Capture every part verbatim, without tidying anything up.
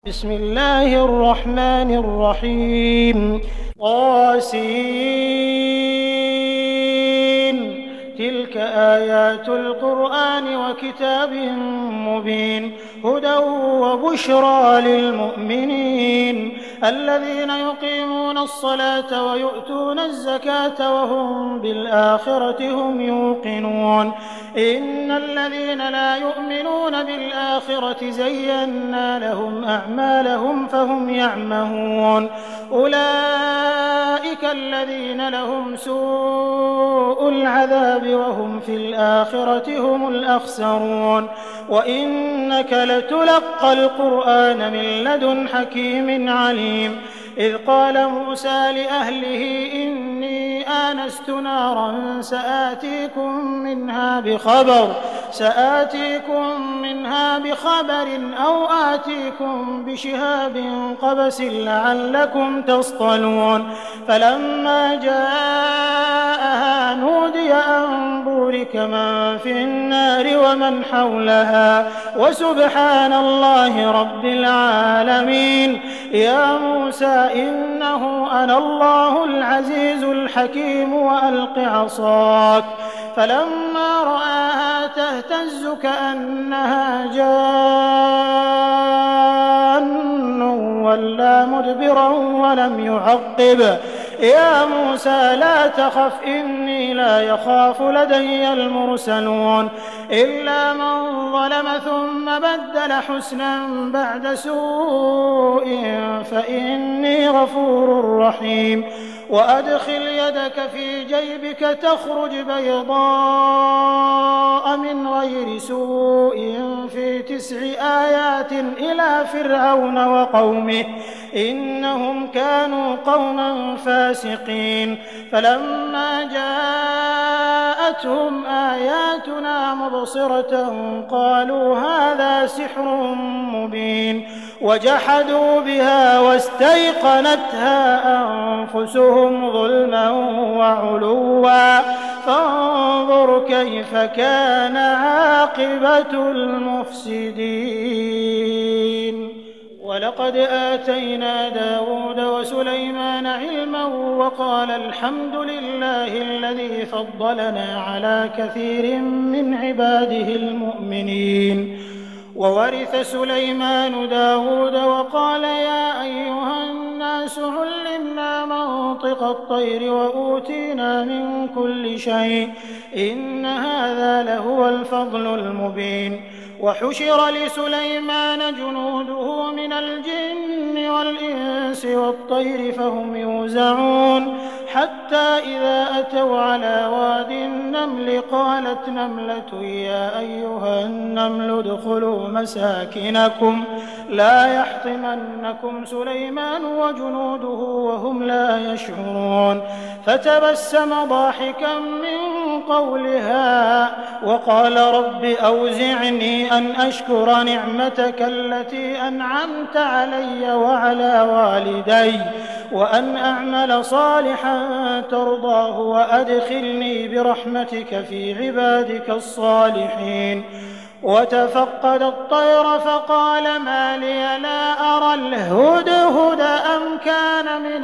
بسم الله الرحمن الرحيم طاسين تلك آيات القرآن وكتاب مبين هدى وبشرى للمؤمنين الذين يقيمون الصلاة ويؤتون الزكاة وهم بالآخرة هم يوقنون إن الذين لا يؤمنون بالآخرة زينا لهم أعمالهم فهم يعمهون أولئك الذين لهم سوء العذاب وهم في الآخرة هم الأخسرون وإنك لتلقى القرآن من لدن حكيم عليم إذ قال موسى لأهله إني آنست نارا سآتيكم منها بخبر سآتيكم منها بخبر أو آتيكم بشهاب قبس لعلكم تصطلون فلما جاءها نودي أن بورك من في النار ومن حولها وسبحان الله رب العالمين يا موسى إنه أنا الله العزيز الحكيم وألق عصاك فلما رآها تهتز كأنها جان ولا مدبرا ولم يعقب يا موسى لا تخف إني لا يخاف لدي المرسلون إلا من ظلم ثم بدل حسنا بعد سوء فإني غفور رحيم وأدخل يدك في جيبك تخرج بيضاء من غير سوء في تسع آيات إلى فرعون وقومه إنهم كانوا قوما فاسقين فلما جاءتهم آياتنا مبصرة قالوا هذا سحر مبين وجحدوا بها واستيقنتها أنفسهم ظلما وعلوا فانظر كيف كان عاقبة المفسدين ولقد آتينا داود وسليمان علما وقال الحمد لله الذي فضلنا على كثير من عباده المؤمنين وورث سليمان داود وقال يا أيها الناس علمنا منطق الطير وأوتينا من كل شيء إن هذا لهو الفضل المبين وحشر لسليمان جنوده من الجن والإنس والطير فهم يوزعون حتى إذا أتوا على واد النمل قالت نملة يا أيها النمل ادخلوا مساكنكم لا يحطمنكم سليمان وجنوده وهم لا يشعرون فتبسم ضاحكا من قولها وقال رب أوزعني أن أشكر نعمتك التي أنعمت علي وعلى والدي وأن أعمل صالحا ترضاه وأدخلني برحمتك في عبادك الصالحين وتفقد الطير فقال ما لي لا أرى الهدهد أم كان من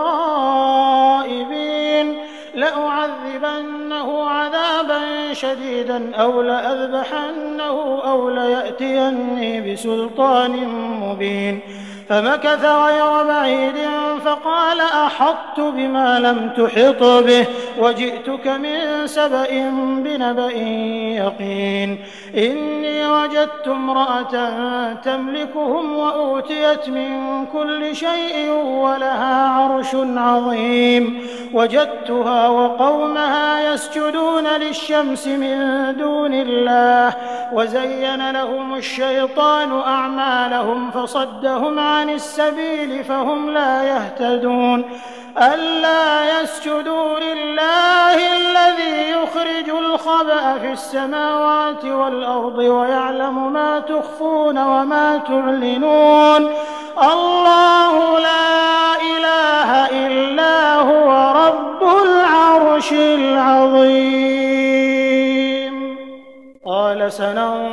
الغائبين لأعذبنه عذابا شديدا أو لأذبحنه أو ليأتيني بسلطان مبين فمكث غير بعيد فقال أحطت بما لم تحط به وجئتك من سبأ بنبأ يقين إني وجدت امرأة تملكهم وأوتيت من كل شيء ولها عرش عظيم وجدتها وقومها يسجدون للشمس من دون الله وزين لهم الشيطان أعمالهم فصدهم عن السبيل فهم لا يهتدون ألا يسجدوا لله الذي يخرج الخبأ في السماوات والأرض ويعلم ما تخفون وما تعلنون الله لا إله إلا هو رب العرش العظيم قال سننظر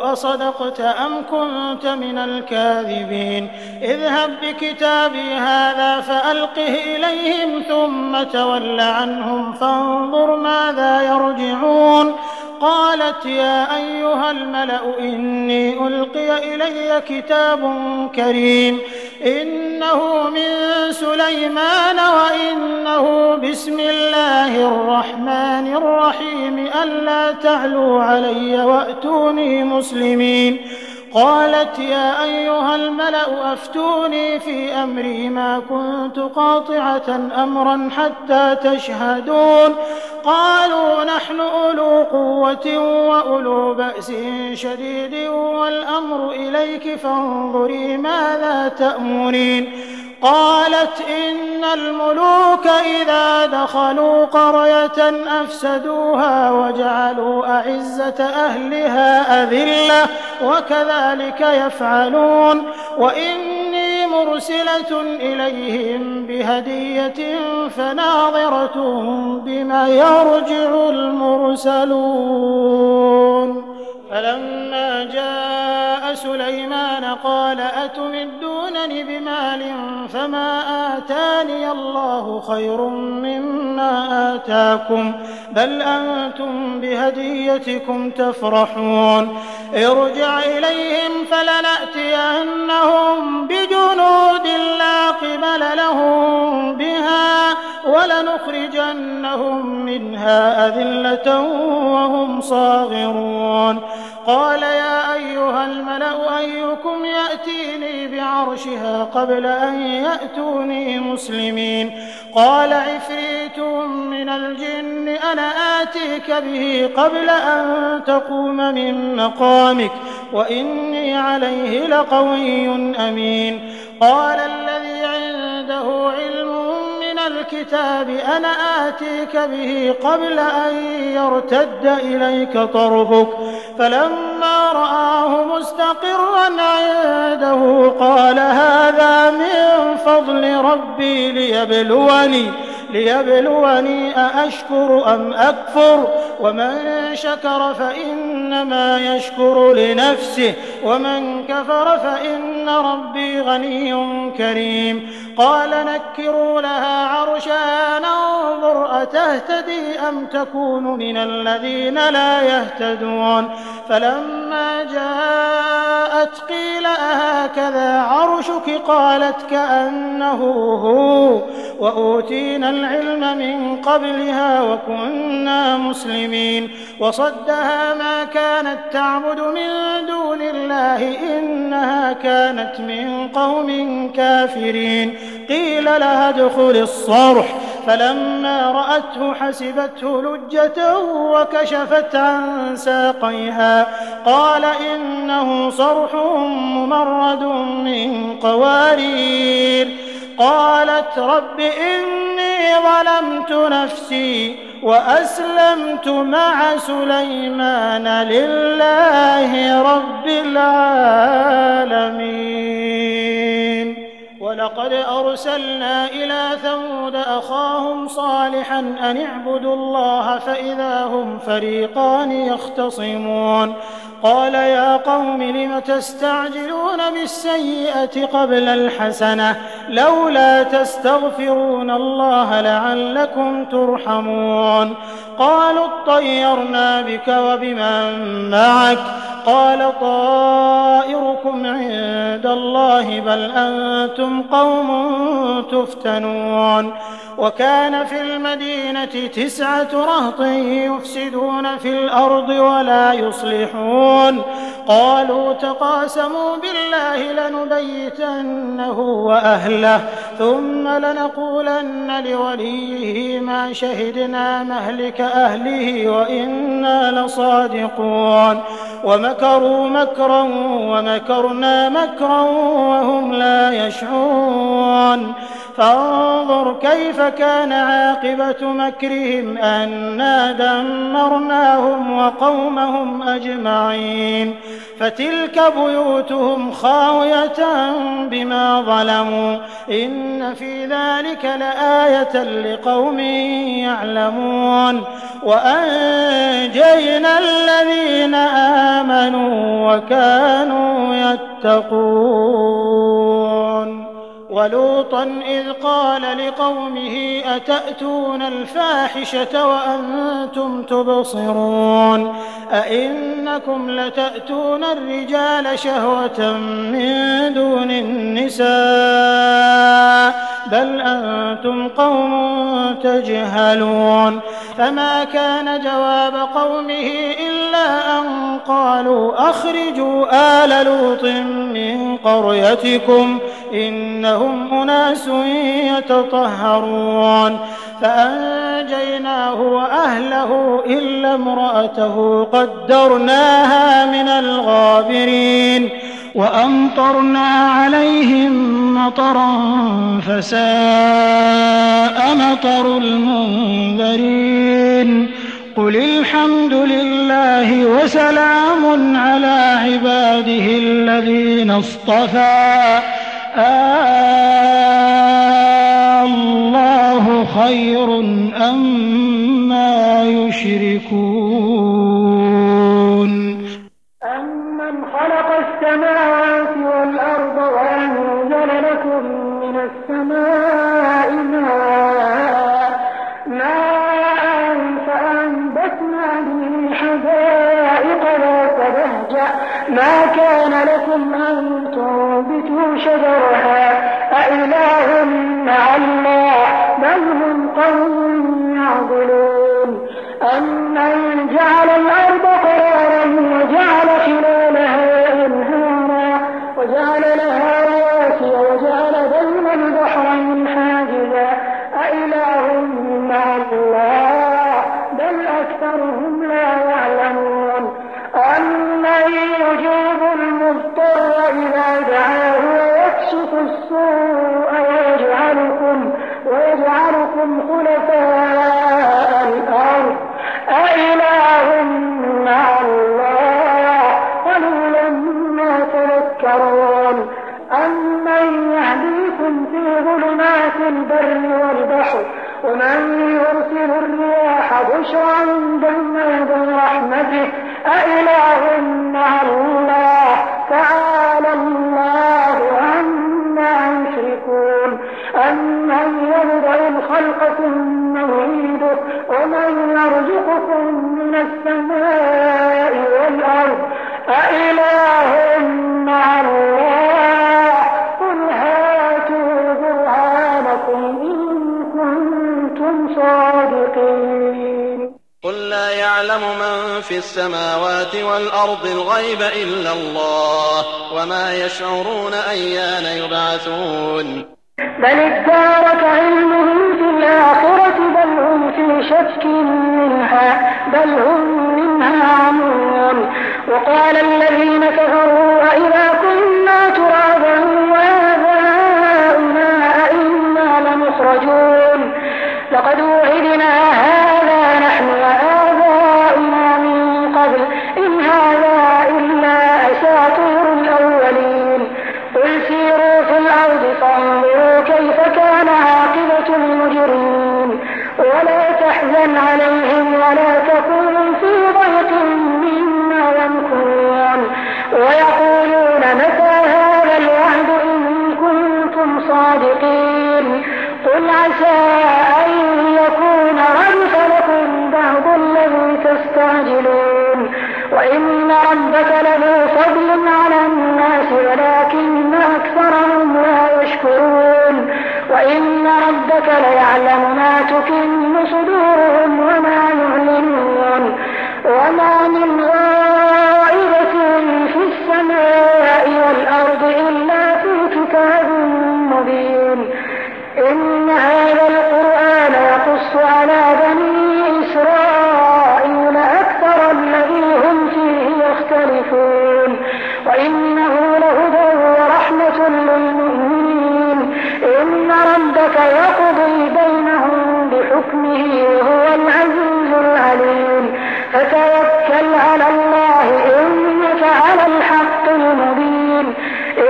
أصدقت أم كنت من الكاذبين اذهب بكتابي هذا فألقه إليهم ثم تول عنهم فانظر ماذا يرجعون قالت يا أيها الملأ إني ألقي إلي كتاب كريم إنه من سليمان وإنه بسم الله الرحمن الرحيم ألا تعلوا علي وأتوني مسلمين قالت يا أيها الملأ أفتوني في أمري ما كنت قاطعة أمرا حتى تشهدون قالوا نحن أولو قوة وأولو بأس شديد والأمر إليك فانظري ماذا تأمرين قالت إن الملوك إذا دخلوا قرية أفسدوها وجعلوا أعزة أهلها أذلة وكذلك يفعلون وإني مرسلة إليهم بهدية فناظرة بما يرجع المرسلون فلما جاء سليمان قال أتمدونني بمال فما آتاني الله خير مما آتاكم بل أنتم بهديتكم تفرحون ارجع إليهم فلنأتينهم بجنود لا قبل لهم بها ولنخرجنهم منها أذلة وهم صاغرون قال يا أيها الملأ أيكم يأتيني بعرشها قبل أن يأتوني مسلمين قال عفريت من الجن أنا آتيك به قبل أن تقوم من مقامك وإني عليه لقوي أمين قال الذي عنده علم من الكتاب أنا آتيك به قبل أن يرتد إليك طرفك فلما رآه مستقرا عنده قال هذا من فضل ربي ليبلوني ليبلوني أأشكر أم أكفر ومن شكر فإنما يشكر لنفسه ومن كفر فإن ربي غني كريم قال نكروا لها عرشها ننظر أتهتدي أم تكون من الذين لا يهتدون فلما جاءت قيل أهكذا عرشك قالت كأنه هو وأوتينا العلم من قبلها وكنا مسلمين وصدها ما كانت تعبد من دون الله إنها كانت من قوم كافرين قيل لها ادخل الصرح فلما رأته حسبته لجة وكشفت عن ساقيها قال إنه صرح ممرد من قوارير قالت رب إني ظلمت نفسي وأسلمت مع سليمان لله رب العالمين ولقد أرسلنا إلى ثمود أخاهم صالحا أن اعبدوا الله فإذا هم فريقان يختصمون قال يا قوم لم تستعجلون بالسيئة قبل الحسنة لولا تستغفرون الله لعلكم ترحمون قالوا اطيرنا بك وبمن معك قال طائركم عند الله بل أنتم قوم تفتنون وكان في المدينة تسعة رهط يفسدون في الأرض ولا يصلحون قالوا تقاسموا بالله لنبيتنه وأهله ثم لنقولن لوليه ما شهدنا مهلك أهله وإنا لصادقون ومكروا مكرا ومكرنا مكرا وهم لا يشعرون فانظر كيف كان عاقبة مكرهم أنا دمرناهم وقومهم أجمعين فتلك بيوتهم خاوية بما ظلموا إن في ذلك لآية لقوم يعلمون وأنجينا الذين آمنوا وكانوا يتقون ولوطا إذ قال لقومه أتأتون الفاحشة وأنتم تبصرون أئنكم لتأتون الرجال شهوة من دون النساء بل أنتم قوم تجهلون فما كان جواب قومه إلا أن قالوا أخرجوا آل لوط من قريتكم إنهم أناس يتطهرون فأنجيناه وأهله إلا امرأته قدرناها من الغابرين وأمطرنا عليهم مطرا فساء مطر المنذرين قل الحمد لله وسلام على عباده الذين اصطفى الله خير أما يشركون أمن خلق السماوات والأرض وأنزل لكم من السماء ماء فأنبتنا به حدائق ذات بهجة ما كان لكم أن تنبتوا شجرها أإله مع الله بل هم قوم يعدلون أمن جعل الأرض قرارا وجعل خلالها أنهارا وجعل لها رواسي وجعل بين البحرين حاجزا أإله مع الله بل أكثرهم لا يعلمون أمن يجيب المضطر إذا دعاه ويكشف السوء ويجعلكم ويجعلكم خلفاء الأرض أإله مع الله قليلا ما تذكرون أمن يهديكم في ظلمات البر والبحر ومن يرسل الرياح بشرا بين يدي رحمته أإله مع الله تعالى الله عما يشركون أمن يبدأ الخلق ثم يعيده ومن يرزقكم من السماء والأرض أإله مع الله قل هاتوا برهانكم إن كنتم صادقين قل لا يعلم من في السماوات والأرض الغيب إلا الله وما يشعرون أيان يبعثون بل ادارك علمهم في الآخرة بل هم في شك منها بل هم منها عمون وقال الذين كفروا أئذا كنا ترابا وآباؤنا أئنا لمخرجون لقد وعدنا هذا نحن وآباؤنا من قبل إن هذا إلا أساطير الأولين قل سيروا في الأرض فانظروا كيف كان عاقبة المجرمين ولا تحزن عليهم ولا تكن في ضيق مما يمكرون ويقولون متى هذا الوعد إن كنتم صادقين قل عسى أن يكون ردف لكم بعض الذي تستعجلون وإن ربك لذو فضل على الناس ولكن أكثرهم لا يشكرون وإن ربك ليعلم ما تكن صدورهم وما يعلنون وما من غائبة في السماء والأرض إلا في كتاب مبين إن هذا القرآن يقص على بني إسرائيل أكثر الذي هم فيه يختلفون وإنه لهدى ورحمة للمؤمنين إن ربك يقضي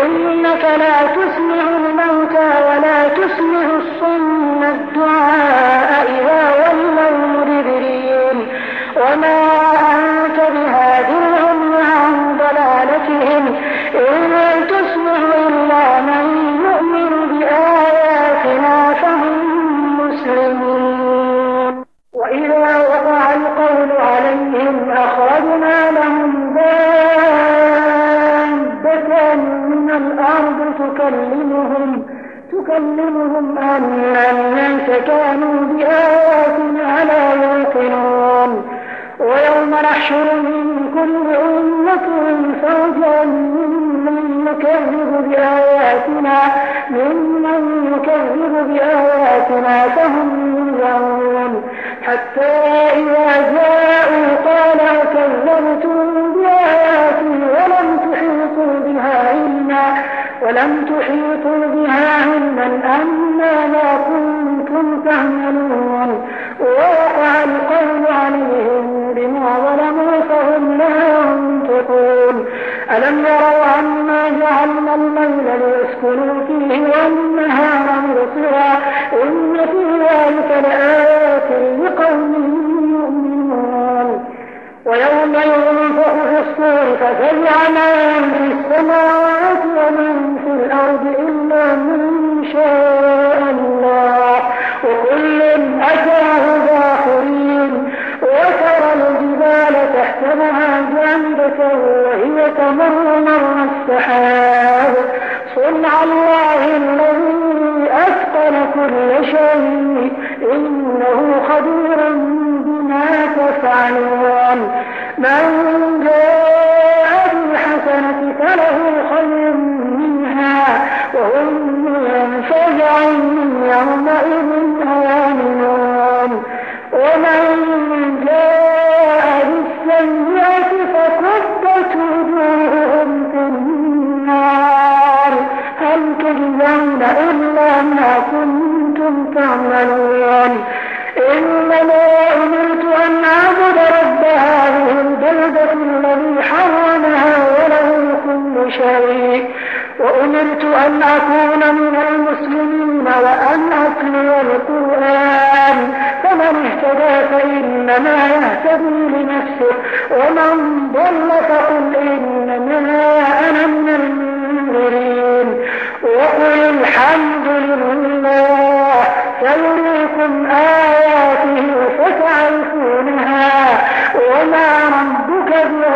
إنك لا تسمع الموتى ولا تسمع الصم الدعاء إذا ولوا مدبرين وما أنت بهاد العمي عن ضلالتهم إن تسمع إلا من يؤمن بآياتنا فهم مسلمون. وإذا وقع القول عليهم أخرجنا لهم دابة من الأرض تكلمهم تكلمهم أن الناس كانوا بآياتنا لا يوقنون. ويوم نحشر من كل أمة فوجا ممن يكذب بآياتنا ممن يكذب بآياتنا فهم يوزعون حتى إذا جاءوا قال كذبتم بآياتي ولم تحيطوا بها علما ولم تحيطوا بها علما أنما كنتم تعملون. ووقع القول عليهم بما ظلموا فهم لا ينطقون. ألم يروا أنا جعلنا الليل ليسكنوا فيه والنهار مبصرا إن في ذلك لآيات لقوم يؤمنون. ويوم ينفخ في الصور ففزع من في السماوات ومن في الأرض إلا من شاء الله وكل أتاه داخرين. وترى الجبال تحسبها جامدة وهي تمر مر السحاب صنع الله الذي أتقن كل شيء إنه خبير بما تفعلون. من جاء بالحسنة فله خير منها وهم من فزع يومئذ آمنون. ومن جاء بالسيئة فكبت وجوههم في النار هل تجزون إلا ما كنتم تعملون. إنما أمرت أن أعبد رب هذه البلدة الذي حرمها وله كل شيء وأمرت أن أكون من المسلمين وأن أتلو القرآن فمن اهتدى فإنما يهتدي لنفسه ومن ضل فقل إنما أنا من المنذرين. وقل الحمد لله سيريكم آياته فتعرفونها وما ربك